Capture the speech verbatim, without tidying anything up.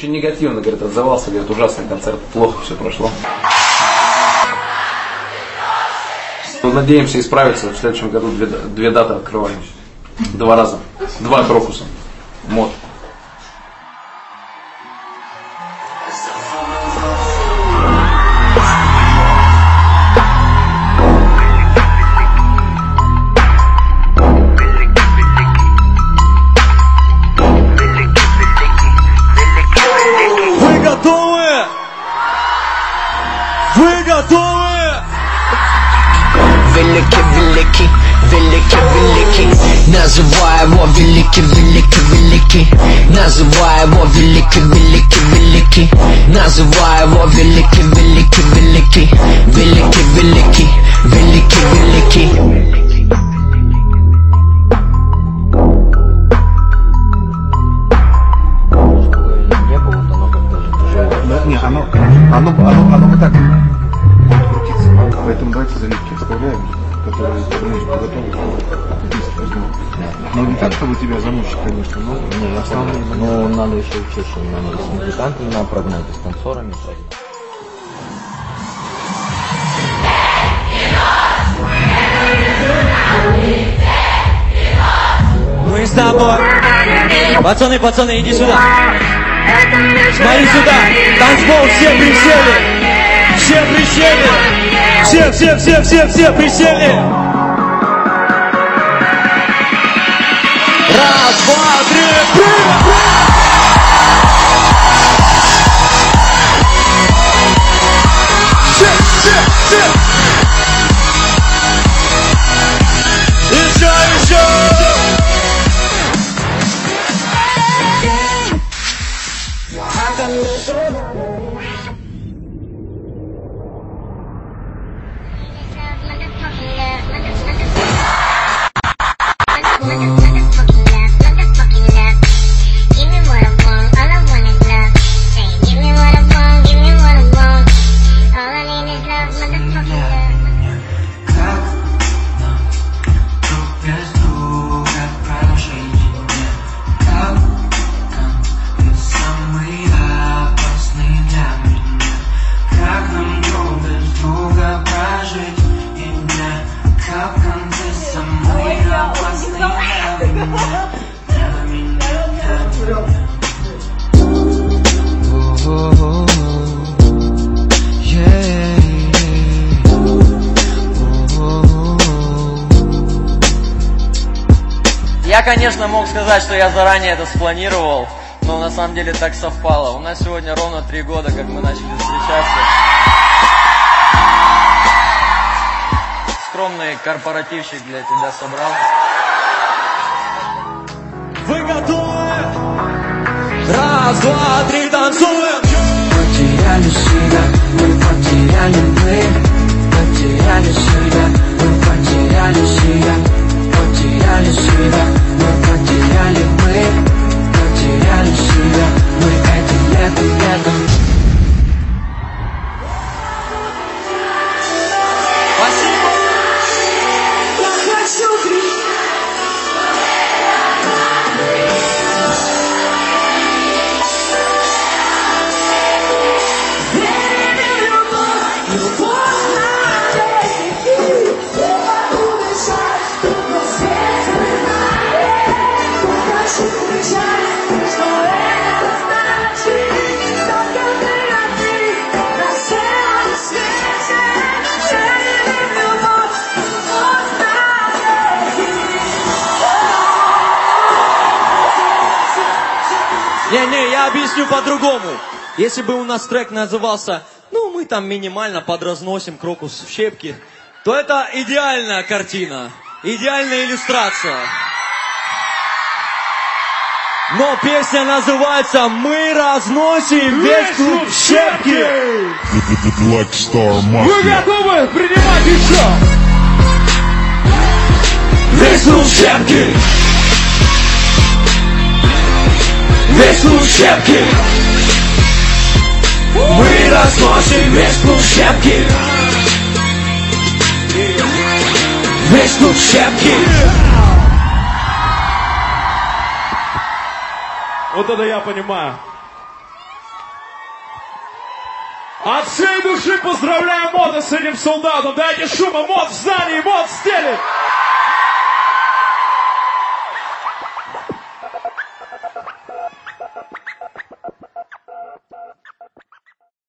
Очень негативно, говорит, отзывался, говорит, ужасный концерт, плохо все прошло. Надеемся исправиться, в следующем году две, две даты открываем. Два раза. Два крокуса. Мод. Вы готовы? Вы готовы? Великий, великий, великий, великий. Называй его великий, великий, великий. Называй его великий, великий, великий. Называй его великий, великий, великий. Великий, великий, великий, великий. Не, оно, оно, оно, оно вот так будет крутиться. Поэтому давайте заметки вставляем, которые музыку готовы. Но не так, чтобы тебя замучить, конечно, но не, основные. Но надо еще учить, что надо с музыкантами надо прогнать, с танцорами. Мы с тобой. Пацаны, пацаны, иди сюда. Смотри сюда. Танцпол, все присели. Все присели. Все, все, все, все, все присели. Раз, два, три, три. Все, все, все. Еще, еще. Я, конечно, мог сказать, что я заранее это спланировал, но на самом деле так совпало. У нас сегодня ровно три года, как мы начали встречаться. Скромный корпоративчик для тебя собрал. Вы готовы? Раз, два, три, танцуем! Потеряли себя, мы потеряли мы. Потеряли себя, мы потеряли себя. Потеряли себя, мы потеряли мы. Потеряли себя, мы этим летом, летом. Спасибо! Я хочу кричать. Не-не, я объясню по-другому. Если бы у нас трек назывался, ну, мы там минимально подразносим крокус в щепки, то это идеальная картина, идеальная иллюстрация. Но песня называется «Мы разносим весь клуб в щепки». Вы готовы принимать еще? Весь клуб в щепки. Весь клуб в щепки. Мы разносим весь клуб в щепки. Весь клуб в щепки. Вот это я понимаю. От всей души поздравляем Мода с этим солдатом. Дайте шума, Мод в здании, Мод стелит.